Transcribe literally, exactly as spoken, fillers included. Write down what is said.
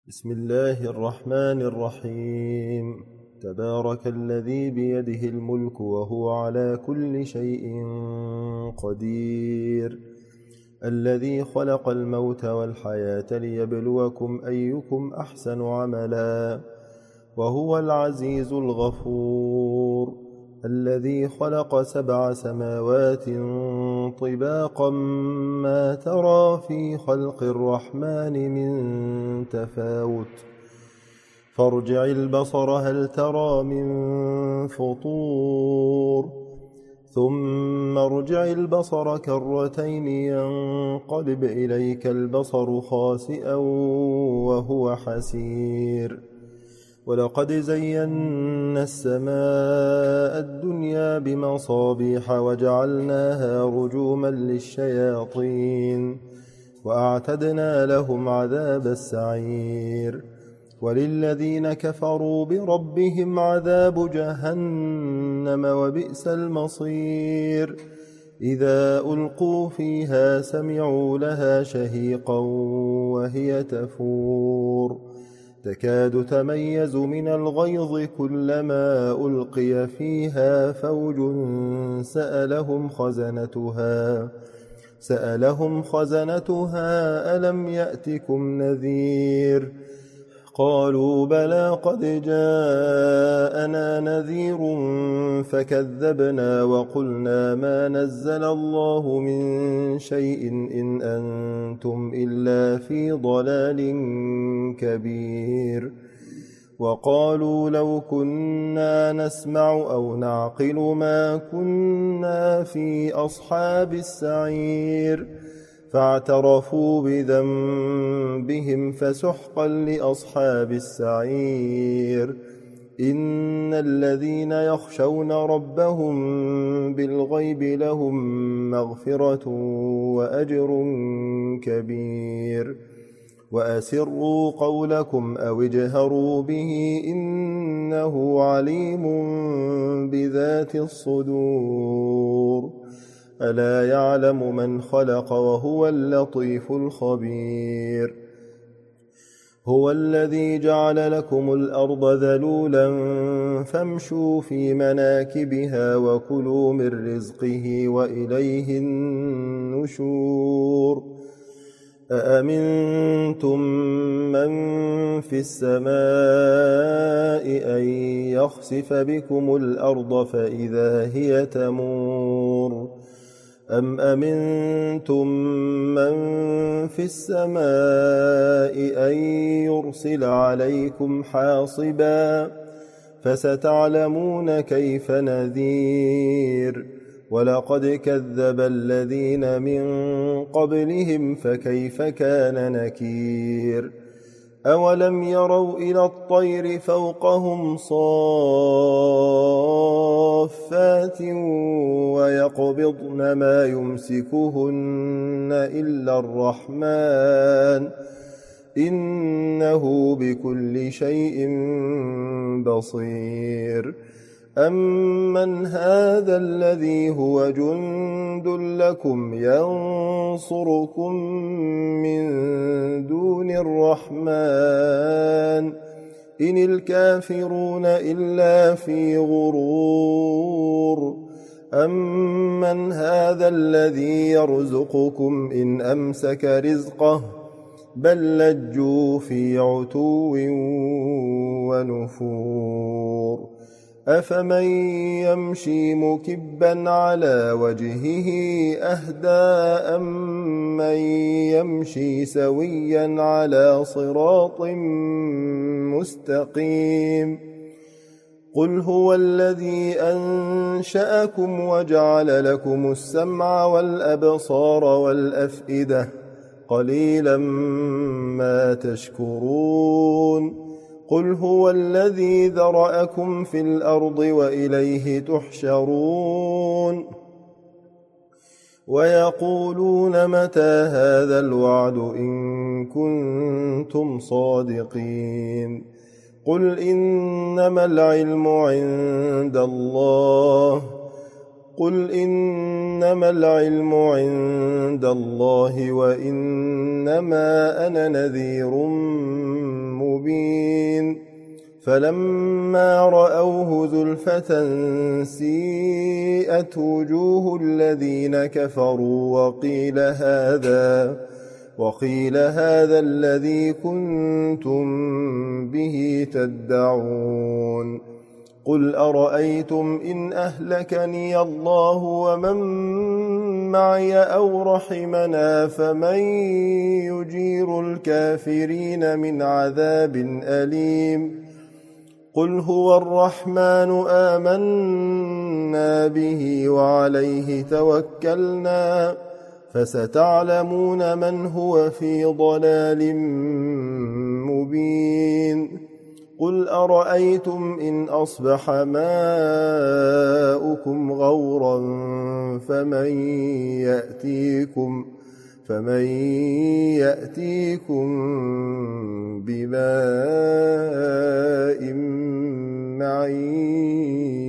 بسم الله الرحمن الرحيم. تبارك الذي بيده الملك وهو على كل شيء قدير، الذي خلق الموت والحياة ليبلوكم أيكم أحسن عملا، وهو العزيز الغفور، الذي خلق سبع سماوات طباقا ما ترى في خلق الرحمن من تفاوت، فارجع البصر هل ترى من فطور، ثم ارجع البصر كرتين ينقلب إليك البصر خاسئا وهو حسير. ولقد زينا السماء الدنيا بمصابيح وجعلناها رجوما للشياطين وأعتدنا لهم عذاب السعير. وللذين كفروا بربهم عذاب جهنم وبئس المصير. إذا ألقوا فيها سمعوا لها شهيقا وهي تفور، تكاد تميز من الغيظ كلما ألقي فيها فوج سألهم خزنتها سألهم خزنتها ألم يأتكم نذير؟ قالوا بلى قد جاءنا نذير فكذبنا وقلنا ما نزل الله من شيء إن أنتم إلا في ضلال كبير. وقالوا لو كنا نسمع أو نعقل ما كنا في أصحاب السعير، فاعترفوا بذنبهم فسحقا لأصحاب السعير. إن الذين يخشون ربهم بالغيب لهم مغفرة وأجر كبير. وأسروا قولكم أو اجهروا به إنه عليم بذات الصدور. ألا يعلم من خلق وهو اللطيف الخبير. هو الذي جعل لكم الأرض ذلولا فامشوا في مناكبها وكلوا من رزقه وإليه النشور. أأمنتم من في السماء أن يخسف بكم الأرض فإذا هي تمور، أم أمنتم من في السماء أن يرسل عليكم حاصبا، فستعلمون كيف نذير. ولقد كذب الذين من قبلهم فكيف كان نكير. أولم يروا إلى الطير فوقهم صافات ويقبضن ما يمسكهن إلا الرحمن إنه بكل شيء بصير. أمن هذا الذي هو جند لكم ينصركم من دون الرحمن إن الكافرون إلا في غرور. أمن هذا الذي يرزقكم إن أمسك رزقه بل لجوا في عتو ونفور. أفمن يمشي مكبا على وجهه أهدى أمن يمشي سويا على صراط مستقيم. قل هو الذي أنشأكم وجعل لكم السمع والأبصار والأفئدة قليلا ما تشكرون. قل هو الذي ذرأكم في الأرض وإليه تحشرون. ويقولون متى هذا الوعد إن كنتم صادقين. قل إنما العلم عند الله قل إنما العلم عند الله وإنما أنا نذير فلما رأوه زلفة سيئت وجوه الذين كفروا وقيل هذا وقيل هذا الذي كنتم به تدعون قل أرأيتم إن أهلكني الله ومن معي أو رحمنا فمن يجير الكافرين من عذاب أليم قل هو الرحمن آمنا به وعليه توكلنا فستعلمون من هو في ضلال مبين قل أرأيتم إن أصبح ماؤكم غورا فمن يأتيكم فمن يأتيكم بماء معين